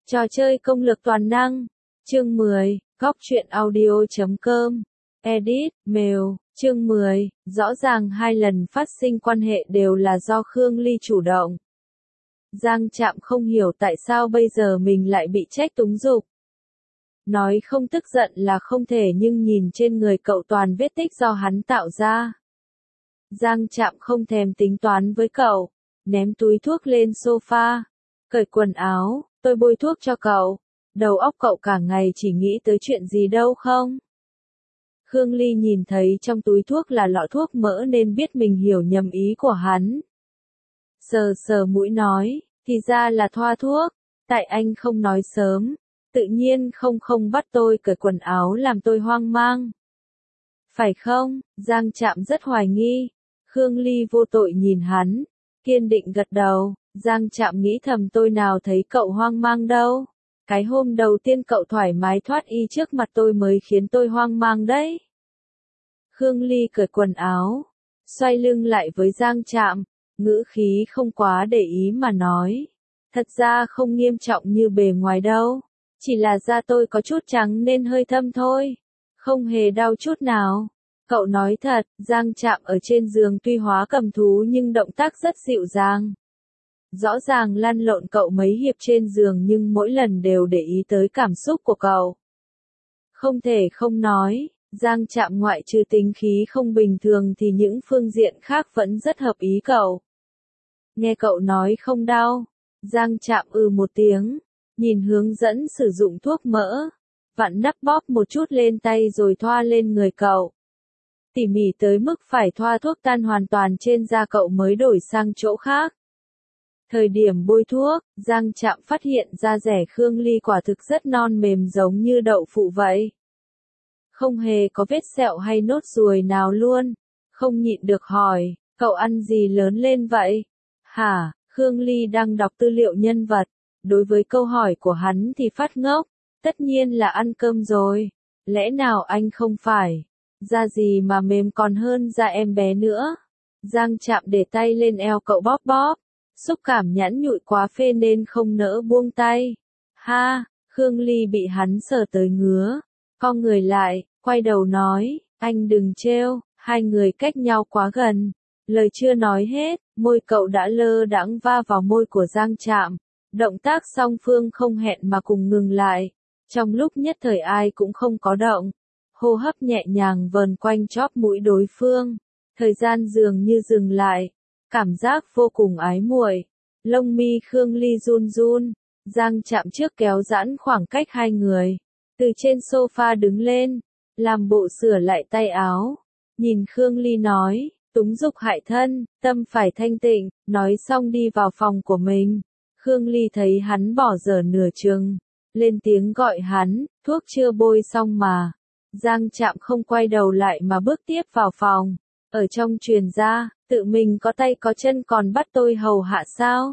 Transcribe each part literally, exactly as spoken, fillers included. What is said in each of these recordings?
Trò chơi công lược toàn năng. Chương mười, góc truyện audio chấm com. Edit, mail, chương mười, rõ ràng hai lần phát sinh quan hệ đều là do Khương Ly chủ động. Giang Trạm không hiểu tại sao bây giờ mình lại bị trách túng dục. Nói không tức giận là không thể nhưng nhìn trên người cậu toàn vết tích do hắn tạo ra. Giang Trạm không thèm tính toán với cậu, ném túi thuốc lên sofa, cởi quần áo, tôi bôi thuốc cho cậu. Đầu óc cậu cả ngày chỉ nghĩ tới chuyện gì đâu không? Khương Ly nhìn thấy trong túi thuốc là lọ thuốc mỡ nên biết mình hiểu nhầm ý của hắn. Sờ sờ mũi nói, thì ra là thoa thuốc, tại anh không nói sớm, tự nhiên không không bắt tôi cởi quần áo làm tôi hoang mang. Phải không? Giang Trạm rất hoài nghi. Khương Ly vô tội nhìn hắn, kiên định gật đầu. Giang Trạm nghĩ thầm tôi nào thấy cậu hoang mang đâu. Cái hôm đầu tiên cậu thoải mái thoát y trước mặt tôi mới khiến tôi hoang mang đấy. Khương Ly cởi quần áo, xoay lưng lại với Giang Trạm, ngữ khí không quá để ý mà nói. Thật ra không nghiêm trọng như bề ngoài đâu, chỉ là da tôi có chút trắng nên hơi thâm thôi, không hề đau chút nào. Cậu nói thật, Giang Trạm ở trên giường tuy hóa cầm thú nhưng động tác rất dịu dàng. Rõ ràng lăn lộn cậu mấy hiệp trên giường nhưng mỗi lần đều để ý tới cảm xúc của cậu. Không thể không nói, Giang Trạm ngoại trừ tính khí không bình thường thì những phương diện khác vẫn rất hợp ý cậu. Nghe cậu nói không đau, Giang Trạm ừ một tiếng, nhìn hướng dẫn sử dụng thuốc mỡ, vặn nắp bóp một chút lên tay rồi thoa lên người cậu. Tỉ mỉ tới mức phải thoa thuốc tan hoàn toàn trên da cậu mới đổi sang chỗ khác. Thời điểm bôi thuốc, Giang Trạm phát hiện da rẻ Khương Ly quả thực rất non mềm giống như đậu phụ vậy. Không hề có vết sẹo hay nốt ruồi nào luôn. Không nhịn được hỏi, cậu ăn gì lớn lên vậy? Hả? Khương Ly đang đọc tư liệu nhân vật. Đối với câu hỏi của hắn thì phát ngốc. Tất nhiên là ăn cơm rồi. Lẽ nào anh không phải? Da gì mà mềm còn hơn da em bé nữa? Giang Trạm để tay lên eo cậu bóp bóp. Xúc cảm nhẵn nhụi quá phê nên không nỡ buông tay. Ha, Khương Ly bị hắn sờ tới ngứa. Con người lại, quay đầu nói, anh đừng trêu, hai người cách nhau quá gần. Lời chưa nói hết, môi cậu đã lơ đãng va vào môi của Giang Trạm. Động tác song phương không hẹn mà cùng ngừng lại. Trong lúc nhất thời ai cũng không có động. Hô hấp nhẹ nhàng vờn quanh chóp mũi đối phương. Thời gian dường như dừng lại. Cảm giác vô cùng ái muội. Lông mi Khương Ly run run. Giang Trạm trước kéo giãn khoảng cách hai người. Từ trên sofa đứng lên. Làm bộ sửa lại tay áo. Nhìn Khương Ly nói. Túng dục hại thân, tâm phải thanh tịnh. Nói xong đi vào phòng của mình. Khương Ly thấy hắn bỏ dở nửa chừng. Lên tiếng gọi hắn. Thuốc chưa bôi xong mà. Giang Trạm không quay đầu lại mà bước tiếp vào phòng. Ở trong truyền ra, tự mình có tay có chân còn bắt tôi hầu hạ sao?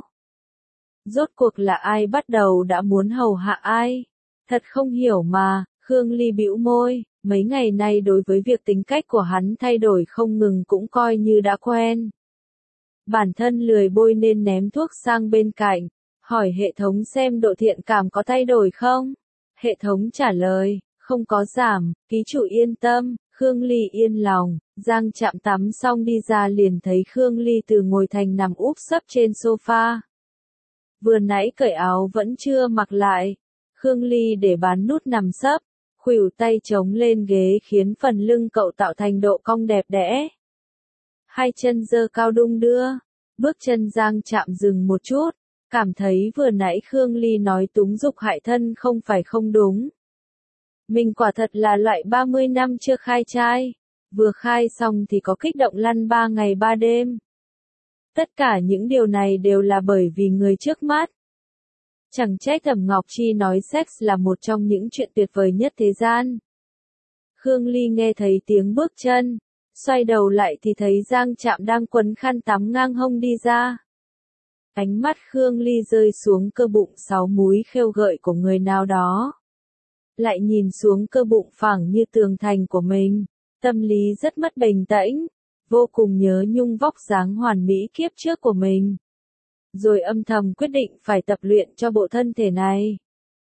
Rốt cuộc là ai bắt đầu đã muốn hầu hạ ai? Thật không hiểu mà. Khương Ly bĩu môi, mấy ngày nay đối với việc tính cách của hắn thay đổi không ngừng cũng coi như đã quen. Bản thân lười bôi nên ném thuốc sang bên cạnh, hỏi hệ thống xem độ thiện cảm có thay đổi không? Hệ thống trả lời, không có giảm, ký chủ yên tâm. Khương Ly yên lòng. Giang Trạm tắm xong đi ra liền thấy Khương Ly từ ngồi thành nằm úp sấp trên sofa. Vừa nãy cởi áo vẫn chưa mặc lại. Khương Ly để bán nút nằm sấp, khuỷu tay chống lên ghế khiến phần lưng cậu tạo thành độ cong đẹp đẽ. Hai chân giơ cao đung đưa, bước chân Giang Trạm dừng một chút, cảm thấy vừa nãy Khương Ly nói túng dục hại thân không phải không đúng. Mình quả thật là loại ba mươi năm chưa khai trai. Vừa khai xong thì có kích động lăn ba ngày ba đêm. Tất cả những điều này đều là bởi vì người trước mắt. Chẳng trách Thẩm Ngọc Chi nói sex là một trong những chuyện tuyệt vời nhất thế gian. Khương Ly nghe thấy tiếng bước chân, xoay đầu lại thì thấy Giang Trạm đang quấn khăn tắm ngang hông đi ra. Ánh mắt Khương Ly rơi xuống cơ bụng sáu múi khêu gợi của người nào đó. Lại nhìn xuống cơ bụng phẳng như tường thành của mình, tâm lý rất mất bình tĩnh, vô cùng nhớ nhung vóc dáng hoàn mỹ kiếp trước của mình. Rồi âm thầm quyết định phải tập luyện cho bộ thân thể này.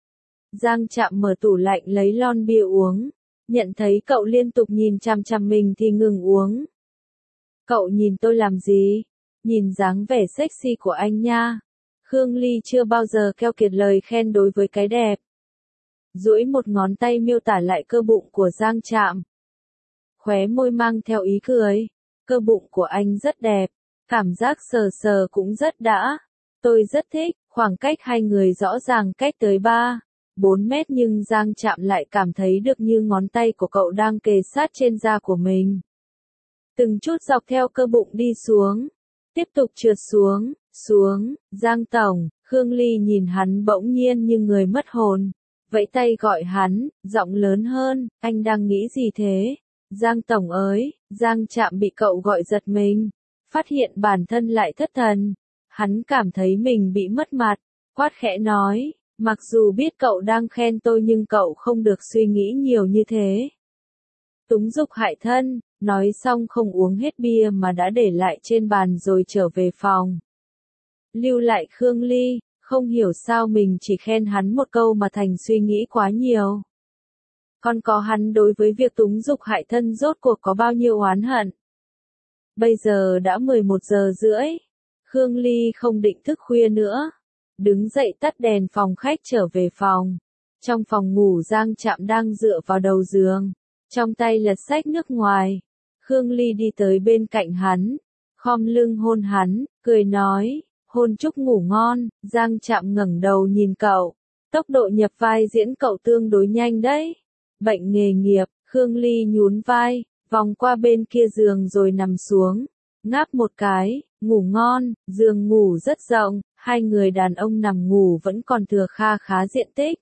Giang Trạm mở tủ lạnh lấy lon bia uống. Nhận thấy cậu liên tục nhìn chằm chằm mình thì ngừng uống. Cậu nhìn tôi làm gì? Nhìn dáng vẻ sexy của anh nha. Khương Ly chưa bao giờ keo kiệt lời khen đối với cái đẹp. Duỗi một ngón tay miêu tả lại cơ bụng của Giang Trạm. Khóe môi mang theo ý cười. Cơ bụng của anh rất đẹp. Cảm giác sờ sờ cũng rất đã. Tôi rất thích, khoảng cách hai người rõ ràng cách tới ba, bốn mét nhưng Giang Trạm lại cảm thấy được như ngón tay của cậu đang kề sát trên da của mình. Từng chút dọc theo cơ bụng đi xuống. Tiếp tục trượt xuống, xuống, Giang Tổng, Khương Ly nhìn hắn bỗng nhiên như người mất hồn. Vẫy tay gọi hắn, giọng lớn hơn, anh đang nghĩ gì thế? Giang Tổng ơi, Giang Trạm bị cậu gọi giật mình. Phát hiện bản thân lại thất thần. Hắn cảm thấy mình bị mất mặt, quát khẽ nói, mặc dù biết cậu đang khen tôi nhưng cậu không được suy nghĩ nhiều như thế. Túng dục hại thân, nói xong không uống hết bia mà đã để lại trên bàn rồi trở về phòng. Lưu lại Khương Ly, không hiểu sao mình chỉ khen hắn một câu mà thành suy nghĩ quá nhiều. Còn có hắn đối với việc túng dục hại thân rốt cuộc có bao nhiêu oán hận. Bây giờ đã mười một giờ rưỡi. Khương Ly không định thức khuya nữa. Đứng dậy tắt đèn phòng khách trở về phòng. Trong phòng ngủ Giang Trạm đang dựa vào đầu giường. Trong tay lật sách nước ngoài. Khương Ly đi tới bên cạnh hắn. Khom lưng hôn hắn, cười nói. Hôn chúc ngủ ngon. Giang Trạm ngẩng đầu nhìn cậu. Tốc độ nhập vai diễn cậu tương đối nhanh đấy. Bệnh nghề nghiệp, Khương Ly nhún vai. Vòng qua bên kia giường rồi nằm xuống. Ngáp một cái, ngủ ngon, giường ngủ rất rộng, hai người đàn ông nằm ngủ vẫn còn thừa kha khá diện tích.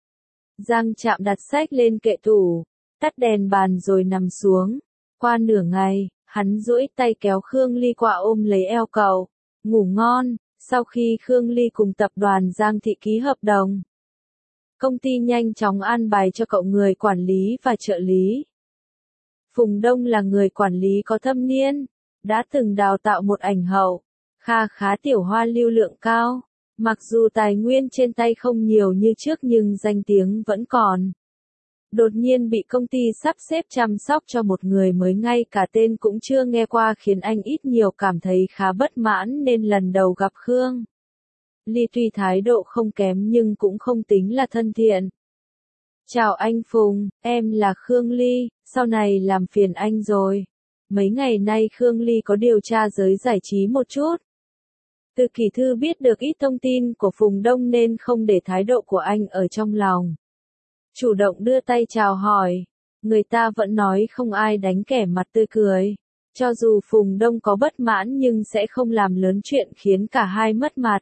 Giang Trạm đặt sách lên kệ tủ, tắt đèn bàn rồi nằm xuống. Qua nửa ngày, hắn duỗi tay kéo Khương Ly qua ôm lấy eo cậu. Ngủ ngon, sau khi Khương Ly cùng tập đoàn Giang Thị ký hợp đồng. Công ty nhanh chóng an bài cho cậu người quản lý và trợ lý. Phùng Đông là người quản lý có thâm niên, đã từng đào tạo một ảnh hậu, kha khá tiểu hoa lưu lượng cao. Mặc dù tài nguyên trên tay không nhiều như trước nhưng danh tiếng vẫn còn. Đột nhiên bị công ty sắp xếp chăm sóc cho một người mới ngay cả tên cũng chưa nghe qua khiến anh ít nhiều cảm thấy khá bất mãn nên lần đầu gặp Khương Ly tuy thái độ không kém nhưng cũng không tính là thân thiện. Chào anh Phùng, em là Khương Ly, sau này làm phiền anh rồi. Mấy ngày nay Khương Ly có điều tra giới giải trí một chút. Từ Kỳ Thư biết được ít thông tin của Phùng Đông nên không để thái độ của anh ở trong lòng. Chủ động đưa tay chào hỏi. Người ta vẫn nói không ai đánh kẻ mặt tươi cười. Cho dù Phùng Đông có bất mãn nhưng sẽ không làm lớn chuyện khiến cả hai mất mặt.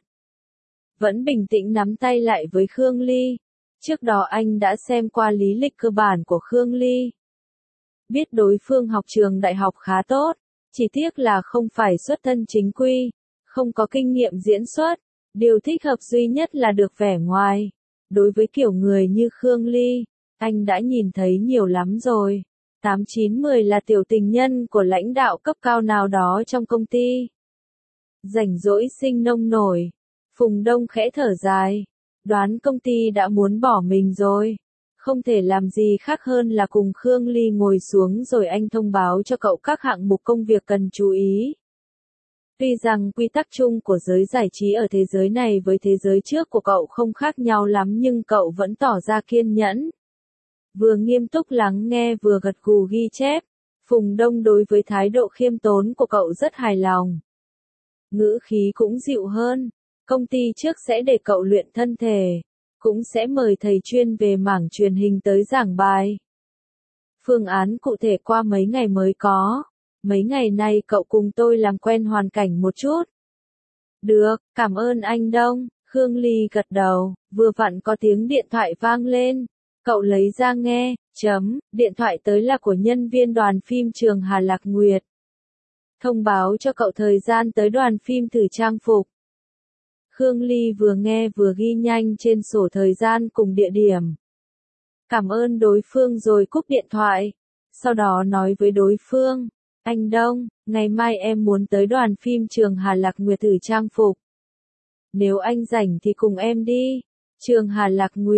Vẫn bình tĩnh nắm tay lại với Khương Ly. Trước đó anh đã xem qua lý lịch cơ bản của Khương Ly. Biết đối phương học trường đại học khá tốt, chỉ tiếc là không phải xuất thân chính quy, không có kinh nghiệm diễn xuất, điều thích hợp duy nhất là được vẻ ngoài. Đối với kiểu người như Khương Ly, anh đã nhìn thấy nhiều lắm rồi. tám chín mười là tiểu tình nhân của lãnh đạo cấp cao nào đó trong công ty. Rảnh rỗi sinh nông nổi, Phùng Đông khẽ thở dài, đoán công ty đã muốn bỏ mình rồi. Không thể làm gì khác hơn là cùng Khương Ly ngồi xuống rồi anh thông báo cho cậu các hạng mục công việc cần chú ý. Tuy rằng quy tắc chung của giới giải trí ở thế giới này với thế giới trước của cậu không khác nhau lắm nhưng cậu vẫn tỏ ra kiên nhẫn. Vừa nghiêm túc lắng nghe vừa gật gù ghi chép, Phùng Đông đối với thái độ khiêm tốn của cậu rất hài lòng. Ngữ khí cũng dịu hơn, công ty trước sẽ để cậu luyện thân thể, cũng sẽ mời thầy chuyên về mảng truyền hình tới giảng bài. Phương án cụ thể qua mấy ngày mới có. Mấy ngày nay cậu cùng tôi làm quen hoàn cảnh một chút. Được, cảm ơn anh Đông. Khương Ly gật đầu, vừa vặn có tiếng điện thoại vang lên. Cậu lấy ra nghe, chấm, điện thoại tới là của nhân viên đoàn phim Trường Hà Lạc Nguyệt. Thông báo cho cậu thời gian tới đoàn phim thử trang phục. Khương Ly vừa nghe vừa ghi nhanh trên sổ thời gian cùng địa điểm. Cảm ơn đối phương rồi cúp điện thoại. Sau đó nói với đối phương, anh Đông, ngày mai em muốn tới đoàn phim Trường Hà Lạc Nguyệt thử trang phục. Nếu anh rảnh thì cùng em đi. Trường Hà Lạc Nguyệt,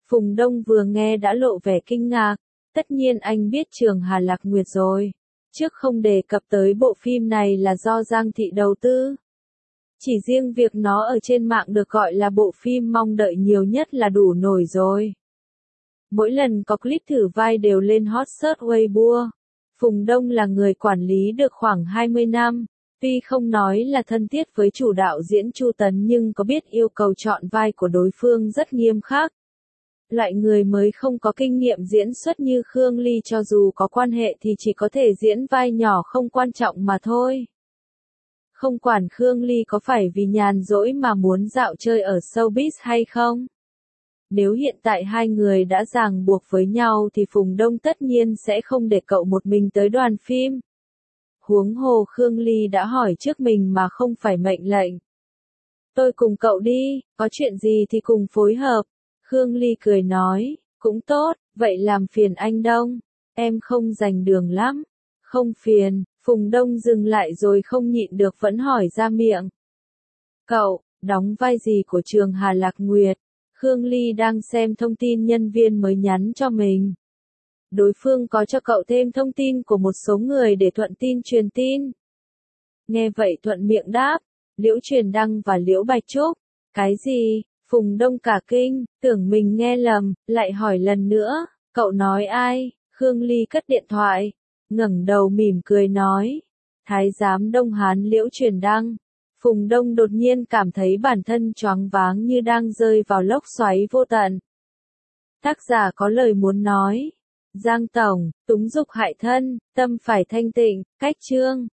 Phùng Đông vừa nghe đã lộ vẻ kinh ngạc. Tất nhiên anh biết Trường Hà Lạc Nguyệt rồi. Trước không đề cập tới bộ phim này là do Giang Thị đầu tư. Chỉ riêng việc nó ở trên mạng được gọi là bộ phim mong đợi nhiều nhất là đủ nổi rồi. Mỗi lần có clip thử vai đều lên hot search Weibo. Phùng Đông là người quản lý được khoảng hai mươi năm. Tuy không nói là thân thiết với chủ đạo diễn Chu Tấn nhưng có biết yêu cầu chọn vai của đối phương rất nghiêm khắc. Loại người mới không có kinh nghiệm diễn xuất như Khương Ly cho dù có quan hệ thì chỉ có thể diễn vai nhỏ không quan trọng mà thôi. Không quản Khương Ly có phải vì nhàn rỗi mà muốn dạo chơi ở showbiz hay không. Nếu hiện tại hai người đã ràng buộc với nhau thì Phùng Đông tất nhiên sẽ không để cậu một mình tới đoàn phim. Huống hồ Khương Ly đã hỏi trước mình mà không phải mệnh lệnh. Tôi cùng cậu đi, có chuyện gì thì cùng phối hợp. Khương Ly cười nói, cũng tốt, vậy làm phiền anh Đông. Em không dành đường lắm. Không phiền, Phùng Đông dừng lại rồi không nhịn được vẫn hỏi ra miệng. Cậu, đóng vai gì của Trường Hà Lạc Nguyệt? Khương Ly đang xem thông tin nhân viên mới nhắn cho mình. Đối phương có cho cậu thêm thông tin của một số người để thuận tin truyền tin. Nghe vậy thuận miệng đáp, Liễu Truyền Đăng và Liễu Bạch Trúc. Cái gì? Phùng Đông cả kinh, tưởng mình nghe lầm, lại hỏi lần nữa, cậu nói ai? Khương Ly cất điện thoại, ngẩng đầu mỉm cười nói, Thái giám Đông Hán Liễu Truyền Đăng. Phùng Đông đột nhiên cảm thấy bản thân choáng váng như đang rơi vào lốc xoáy vô tận. Tác giả có lời muốn nói. Giang Tổng, túng dục hại thân, tâm phải thanh tịnh, cách chương.